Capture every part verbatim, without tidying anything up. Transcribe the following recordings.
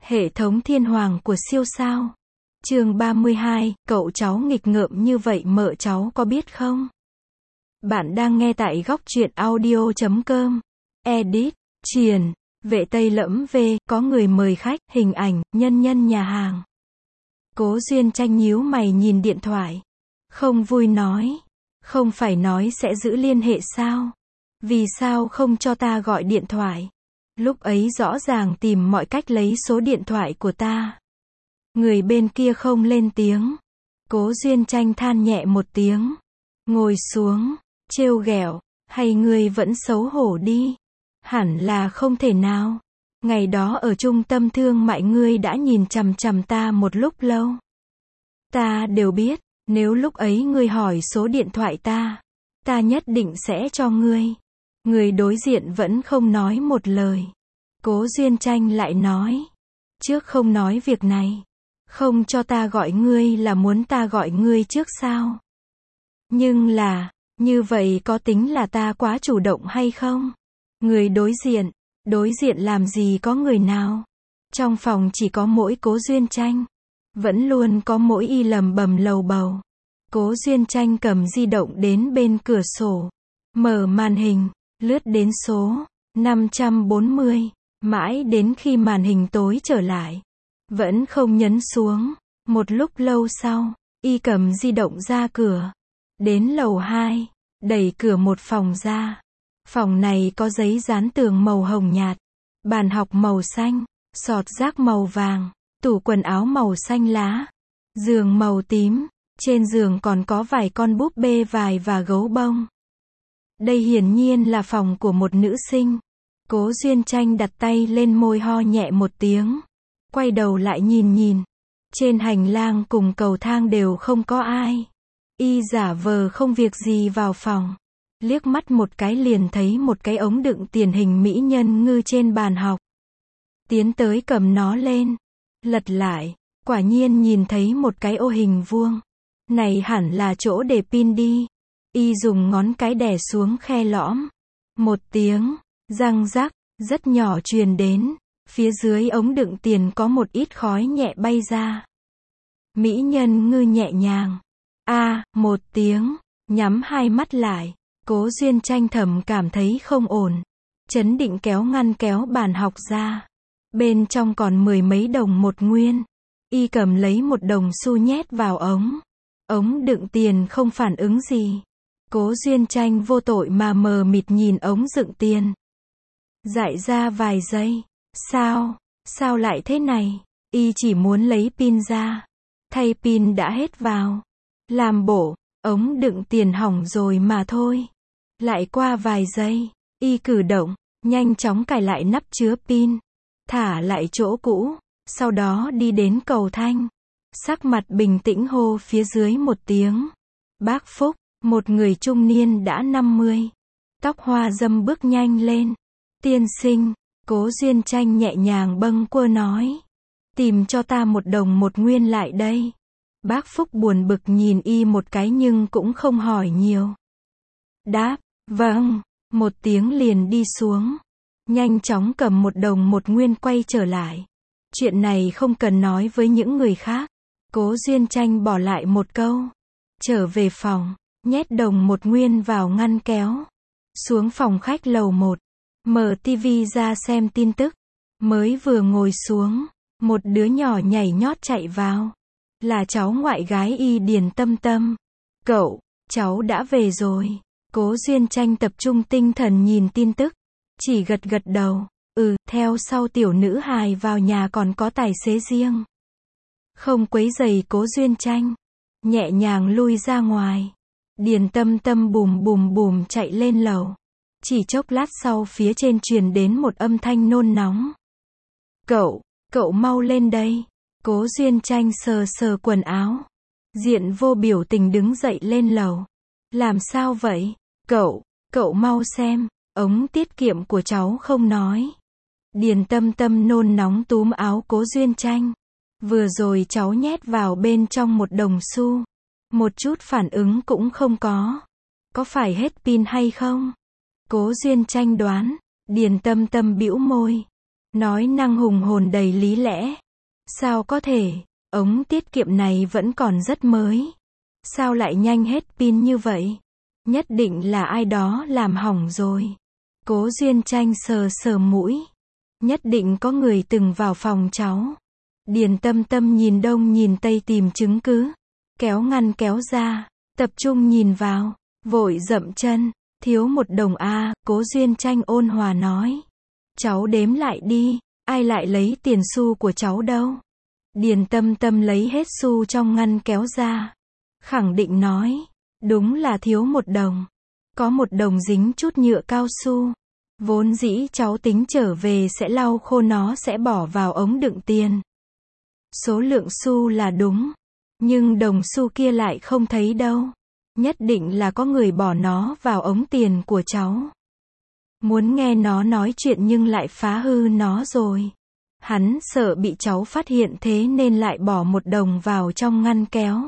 Hệ thống thiên hoàng của siêu sao. Chương ba mươi hai, cậu cháu nghịch ngợm như vậy mợ cháu có biết không? Bạn đang nghe tại góc truyện audio chấm com. Edit, Triền, Vệ Tây Lẫm V, có người mời khách, hình ảnh, nhân nhân nhà hàng. Cố Duyên Tranh nhíu mày nhìn điện thoại. Không vui nói. Không phải nói sẽ giữ liên hệ sao? Vì sao không cho ta gọi điện thoại? Lúc ấy rõ ràng tìm mọi cách lấy số điện thoại của ta. Người bên kia không lên tiếng. Cố Duyên Tranh than nhẹ một tiếng. Ngồi xuống, trêu ghẹo, hay ngươi vẫn xấu hổ đi? Hẳn là không thể nào. Ngày đó ở trung tâm thương mại ngươi đã nhìn chằm chằm ta một lúc lâu. Ta đều biết, nếu lúc ấy ngươi hỏi số điện thoại ta, ta nhất định sẽ cho ngươi. Người đối diện vẫn không nói một lời. Cố Duyên Tranh lại nói. Trước không nói việc này. Không cho ta gọi ngươi là muốn ta gọi ngươi trước sao? Nhưng là, như vậy có tính là ta quá chủ động hay không? Người đối diện, đối diện làm gì có người nào? Trong phòng chỉ có mỗi Cố Duyên Tranh. Vẫn luôn có mỗi y lầm bầm lầu bầu. Cố Duyên Tranh cầm di động đến bên cửa sổ. Mở màn hình, lướt đến số năm trăm bốn mươi. Mãi đến khi màn hình tối trở lại. Vẫn không nhấn xuống. Một lúc lâu sau, y cầm di động ra cửa. Đến lầu hai, đẩy cửa một phòng ra. Phòng này có giấy dán tường màu hồng nhạt. Bàn học màu xanh, sọt rác màu vàng, tủ quần áo màu xanh lá. Giường màu tím, trên giường còn có vài con búp bê vải và gấu bông. Đây hiển nhiên là phòng của một nữ sinh. Cố Duyên Tranh đặt tay lên môi ho nhẹ một tiếng. Quay đầu lại nhìn nhìn. Trên hành lang cùng cầu thang đều không có ai. Y giả vờ không việc gì vào phòng. Liếc mắt một cái liền thấy một cái ống đựng tiền hình mỹ nhân ngư trên bàn học. Tiến tới cầm nó lên. Lật lại. Quả nhiên nhìn thấy một cái ô hình vuông. Này hẳn là chỗ để pin đi. Y dùng ngón cái đè xuống khe lõm. Một tiếng. Răng rắc, rất nhỏ truyền đến. Phía dưới ống đựng tiền có một ít khói nhẹ bay ra. Mỹ nhân ngư nhẹ nhàng. A, à, một tiếng. Nhắm hai mắt lại. Cố Duyên Tranh thầm cảm thấy không ổn. Chấn định kéo ngăn kéo bàn học ra. Bên trong còn mười mấy đồng một nguyên. Y cầm lấy một đồng xu nhét vào ống. Ống đựng tiền không phản ứng gì. Cố Duyên Tranh vô tội mà mờ mịt nhìn ống đựng tiền. Dại ra vài giây. Sao? Sao lại thế này? Y chỉ muốn lấy pin ra. Thay pin đã hết vào. Làm bộ, ống đựng tiền hỏng rồi mà thôi. Lại qua vài giây. Y cử động, nhanh chóng cài lại nắp chứa pin. Thả lại chỗ cũ. Sau đó đi đến cầu thang. Sắc mặt bình tĩnh hô phía dưới một tiếng. Bác Phúc, một người trung niên đã năm mươi. Tóc hoa râm bước nhanh lên. Tiên sinh. Cố Duyên Tranh nhẹ nhàng bâng quơ nói. Tìm cho ta một đồng một nguyên lại đây. Bác Phúc buồn bực nhìn y một cái nhưng cũng không hỏi nhiều. Đáp, vâng, một tiếng liền đi xuống. Nhanh chóng cầm một đồng một nguyên quay trở lại. Chuyện này không cần nói với những người khác. Cố Duyên Tranh bỏ lại một câu. Trở về phòng, nhét đồng một nguyên vào ngăn kéo. Xuống phòng khách lầu một. Mở tivi ra xem tin tức. Mới vừa ngồi xuống, một đứa nhỏ nhảy nhót chạy vào. Là cháu ngoại gái y Điền Tâm Tâm. Cậu, cháu đã về rồi. Cố Duyên Tranh tập trung tinh thần nhìn tin tức. Chỉ gật gật đầu. Ừ, theo sau tiểu nữ hài vào nhà còn có tài xế riêng. Không quấy rầy Cố Duyên Tranh. Nhẹ nhàng lui ra ngoài. Điền Tâm Tâm bùm bùm bùm chạy lên lầu. Chỉ chốc lát sau phía trên truyền đến một âm thanh nôn nóng. Cậu, cậu mau lên đây. Cố Duyên Tranh sờ sờ quần áo. Diện vô biểu tình đứng dậy lên lầu. Làm sao vậy? Cậu, cậu mau xem. Ống tiết kiệm của cháu không nói. Điền Tâm Tâm nôn nóng túm áo Cố Duyên Tranh. Vừa rồi cháu nhét vào bên trong một đồng xu. Một chút phản ứng cũng không có. Có phải hết pin hay không? Cố Duyên Tranh đoán. Điền Tâm Tâm bĩu môi. Nói năng hùng hồn đầy lý lẽ. Sao có thể, ống tiết kiệm này vẫn còn rất mới. Sao lại nhanh hết pin như vậy? Nhất định là ai đó làm hỏng rồi. Cố Duyên Tranh sờ sờ mũi. Nhất định có người từng vào phòng cháu. Điền Tâm Tâm nhìn đông nhìn tây tìm chứng cứ. Kéo ngăn kéo ra, tập trung nhìn vào, vội dậm chân. Thiếu một đồng a, Cố Duyên Tranh ôn hòa nói. Cháu đếm lại đi, ai lại lấy tiền xu của cháu đâu? Điền Tâm Tâm lấy hết xu trong ngăn kéo ra. Khẳng định nói, đúng là thiếu một đồng. Có một đồng dính chút nhựa cao su. Vốn dĩ cháu tính trở về sẽ lau khô nó sẽ bỏ vào ống đựng tiền. Số lượng xu là đúng, nhưng đồng xu kia lại không thấy đâu. Nhất định là có người bỏ nó vào ống tiền của cháu. Muốn nghe nó nói chuyện nhưng lại phá hư nó rồi. Hắn sợ bị cháu phát hiện thế nên lại bỏ một đồng vào trong ngăn kéo.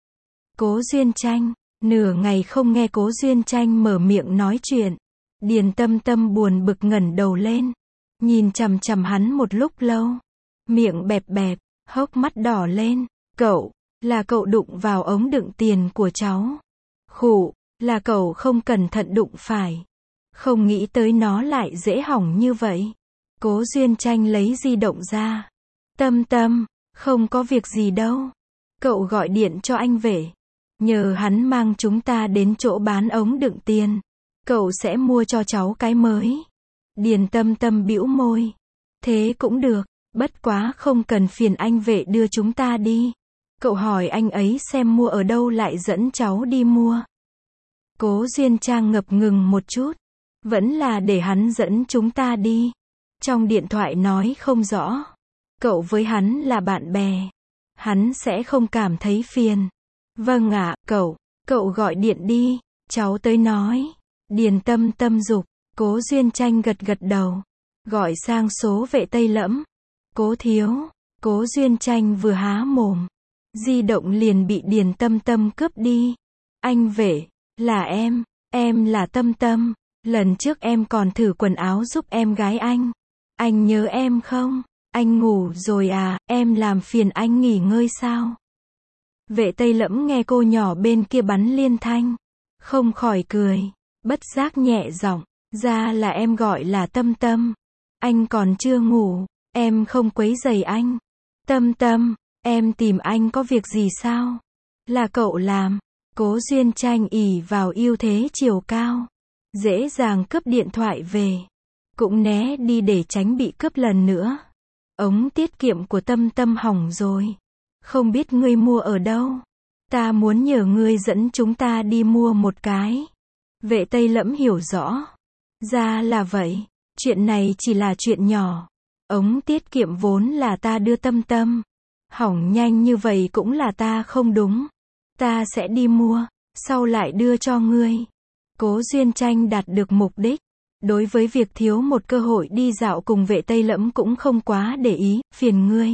Cố Duyên Tranh, nửa ngày không nghe Cố Duyên Tranh mở miệng nói chuyện. Điền Tâm Tâm buồn bực ngẩng đầu lên, nhìn chằm chằm hắn một lúc lâu, miệng bẹp bẹp, hốc mắt đỏ lên. Cậu, là cậu đụng vào ống đựng tiền của cháu. Khụ, là cậu không cẩn thận đụng phải. Không nghĩ tới nó lại dễ hỏng như vậy. Cố Duyên Tranh lấy di động ra. Tâm Tâm, không có việc gì đâu. Cậu gọi điện cho anh về. Nhờ hắn mang chúng ta đến chỗ bán ống đựng tiền. Cậu sẽ mua cho cháu cái mới. Điền Tâm Tâm bĩu môi. Thế cũng được, bất quá không cần phiền anh vệ đưa chúng ta đi. Cậu hỏi anh ấy xem mua ở đâu lại dẫn cháu đi mua. Cố Duyên Trang ngập ngừng một chút. Vẫn là để hắn dẫn chúng ta đi. Trong điện thoại nói không rõ. Cậu với hắn là bạn bè. Hắn sẽ không cảm thấy phiền. Vâng ạ, cậu, cậu gọi điện đi, cháu tới nói. Điền Tâm Tâm giục. Cố Duyên Tranh gật gật đầu. Gọi sang số vệ Tây Lẫm. Cố thiếu. Cố Duyên Tranh vừa há mồm, di động liền bị Điền Tâm Tâm cướp đi. Anh vệ, là em, em là Tâm Tâm. Lần trước em còn thử quần áo giúp em gái anh. Anh nhớ em không? Anh ngủ rồi à, em làm phiền anh nghỉ ngơi sao? Vệ Tây Lẫm nghe cô nhỏ bên kia bắn liên thanh, không khỏi cười, bất giác nhẹ giọng, ra là em gọi là Tâm Tâm. Anh còn chưa ngủ, em không quấy rầy anh. Tâm Tâm, em tìm anh có việc gì sao? Là cậu làm. Cố Duyên Tranh ỷ vào ưu thế chiều cao, dễ dàng cướp điện thoại về, cũng né đi để tránh bị cướp lần nữa. Ống tiết kiệm của Tâm Tâm hỏng rồi. Không biết ngươi mua ở đâu. Ta muốn nhờ ngươi dẫn chúng ta đi mua một cái. Vệ Tây Lẫm hiểu rõ. Ra là vậy. Chuyện này chỉ là chuyện nhỏ. Ống tiết kiệm vốn là ta đưa Tâm Tâm. Hỏng nhanh như vậy cũng là ta không đúng. Ta sẽ đi mua, sau lại đưa cho ngươi. Cố Duyên Tranh đạt được mục đích. Đối với việc thiếu một cơ hội đi dạo cùng Vệ Tây Lẫm cũng không quá để ý, phiền ngươi.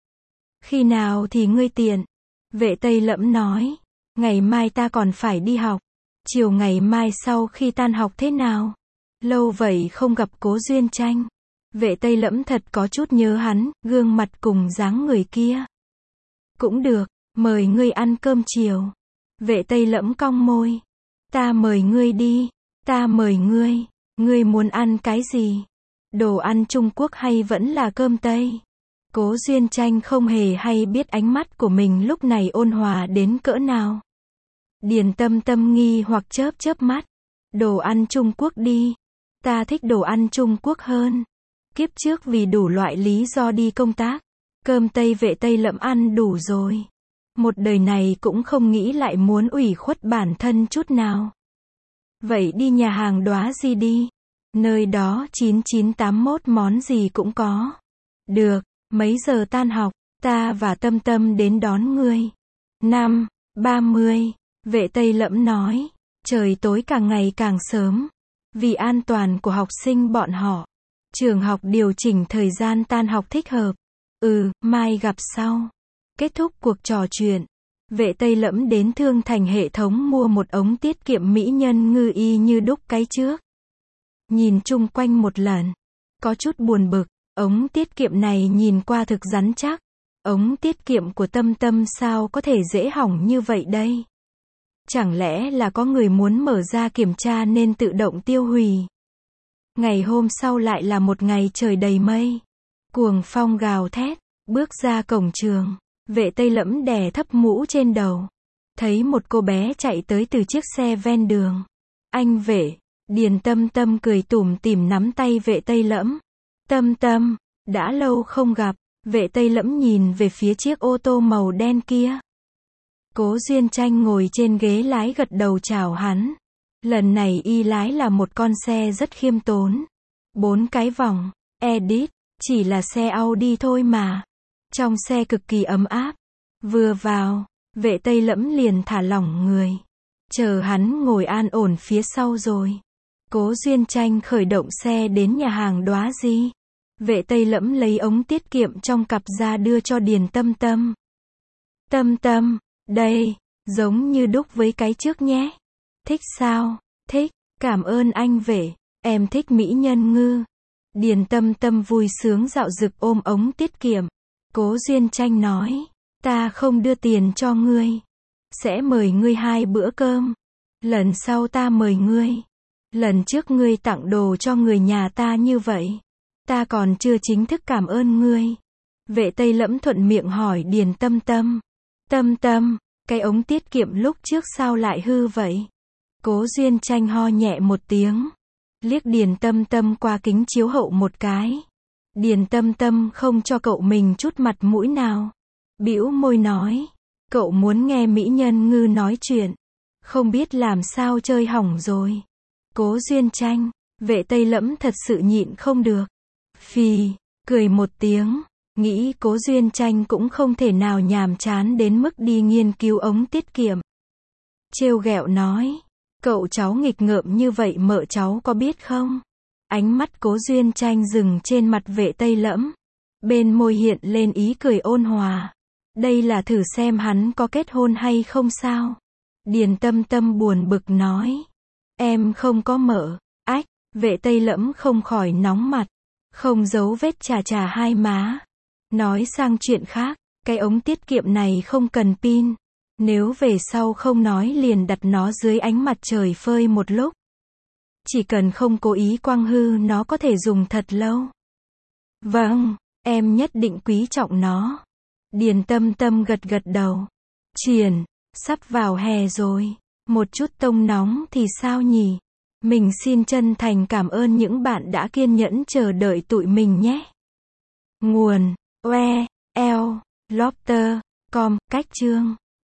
Khi nào thì ngươi tiện? Vệ Tây Lẫm nói. Ngày mai ta còn phải đi học. Chiều ngày mai sau khi tan học thế nào? Lâu vậy không gặp Cố Duyên Tranh. Vệ Tây Lẫm thật có chút nhớ hắn, gương mặt cùng dáng người kia. Cũng được, mời ngươi ăn cơm chiều. Vệ Tây Lẫm cong môi. Ta mời ngươi đi. Ta mời ngươi. Ngươi muốn ăn cái gì? Đồ ăn Trung Quốc hay vẫn là cơm Tây? Cố Duyên Tranh không hề hay biết ánh mắt của mình lúc này ôn hòa đến cỡ nào. Điền Tâm Tâm nghi hoặc chớp chớp mắt. Đồ ăn Trung Quốc đi. Ta thích đồ ăn Trung Quốc hơn. Kiếp trước vì đủ loại lý do đi công tác. Cơm Tây Vệ Tây Lẫm ăn đủ rồi. Một đời này cũng không nghĩ lại muốn ủy khuất bản thân chút nào. Vậy đi nhà hàng Đóa gì đi. Nơi đó chín chín tám mốt món gì cũng có. Được, mấy giờ tan học, ta và Tâm Tâm đến đón ngươi. Năm, ba mươi, Vệ Tây Lẫm nói. Trời tối càng ngày càng sớm. Vì an toàn của học sinh bọn họ, trường học điều chỉnh thời gian tan học thích hợp. Ừ, mai gặp sau. Kết thúc cuộc trò chuyện, Vệ Tây Lẫm đến Thương Thành hệ thống mua một ống tiết kiệm mỹ nhân ngư y như đúc cái trước. Nhìn chung quanh một lần, có chút buồn bực, Ống tiết kiệm này nhìn qua thực rắn chắc. Ống tiết kiệm của Tâm Tâm sao có thể dễ hỏng như vậy đây? Chẳng lẽ là có người muốn mở ra kiểm tra nên tự động tiêu hủy? Ngày hôm sau lại là một ngày trời đầy mây. Cuồng phong gào thét, bước ra cổng trường. Vệ Tây Lẫm đè thấp mũ trên đầu. Thấy một cô bé chạy tới từ chiếc xe ven đường. Anh Vệ, Điền Tâm Tâm cười tủm tỉm nắm tay Vệ Tây Lẫm. Tâm Tâm, đã lâu không gặp. Vệ Tây Lẫm nhìn về phía chiếc ô tô màu đen kia. Cố Duyên Tranh ngồi trên ghế lái gật đầu chào hắn. Lần này y lái là một con xe rất khiêm tốn. Bốn cái vòng, edit, chỉ là xe Audi thôi mà. Trong xe cực kỳ ấm áp. Vừa vào, Vệ Tây Lẫm liền thả lỏng người. Chờ hắn ngồi an ổn phía sau rồi. Cố Duyên Tranh khởi động xe đến nhà hàng Đóa Di. Vệ Tây Lẫm lấy ống tiết kiệm trong cặp ra đưa cho Điền Tâm Tâm. Tâm Tâm, đây, giống như đúc với cái trước nhé. Thích sao? Thích, cảm ơn anh Vệ, em thích mỹ nhân ngư. Điền Tâm Tâm vui sướng dạo dực ôm ống tiết kiệm. Cố Duyên Tranh nói, ta không đưa tiền cho ngươi. Sẽ mời ngươi hai bữa cơm. Lần sau ta mời ngươi. Lần trước ngươi tặng đồ cho người nhà ta như vậy. Ta còn chưa chính thức cảm ơn ngươi. Vệ Tây Lẫm thuận miệng hỏi Điền Tâm Tâm. Tâm Tâm, cái ống tiết kiệm lúc trước sao lại hư vậy? Cố Duyên Tranh ho nhẹ một tiếng. Liếc Điền Tâm Tâm qua kính chiếu hậu một cái. Điền Tâm Tâm không cho cậu mình chút mặt mũi nào. Bĩu môi nói. Cậu muốn nghe mỹ nhân ngư nói chuyện. Không biết làm sao chơi hỏng rồi. Cố Duyên Tranh, Vệ Tây Lẫm thật sự nhịn không được. Phì, cười một tiếng. Nghĩ Cố Duyên Tranh cũng không thể nào nhàm chán đến mức đi nghiên cứu ống tiết kiệm. Trêu ghẹo nói. Cậu cháu nghịch ngợm như vậy mợ cháu có biết không? Ánh mắt Cố Duyên Tranh dừng trên mặt Vệ Tây Lẫm. Bên môi hiện lên ý cười ôn hòa. Đây là thử xem hắn có kết hôn hay không sao? Điền Tâm Tâm buồn bực nói. Em không có mợ. Ách, Vệ Tây Lẫm không khỏi nóng mặt. Không giấu vết chà chà hai má. Nói sang chuyện khác, cái ống tiết kiệm này không cần pin. Nếu về sau không nói liền đặt nó dưới ánh mặt trời phơi một lúc. Chỉ cần không cố ý quăng hư nó có thể dùng thật lâu. Vâng, em nhất định quý trọng nó. Điền Tâm Tâm gật gật đầu. Triển, sắp vào hè rồi. Một chút tông nóng thì sao nhỉ? Mình xin chân thành cảm ơn những bạn đã kiên nhẫn chờ đợi tụi mình nhé. Nguồn: oe, el, lobster, com, cách chương.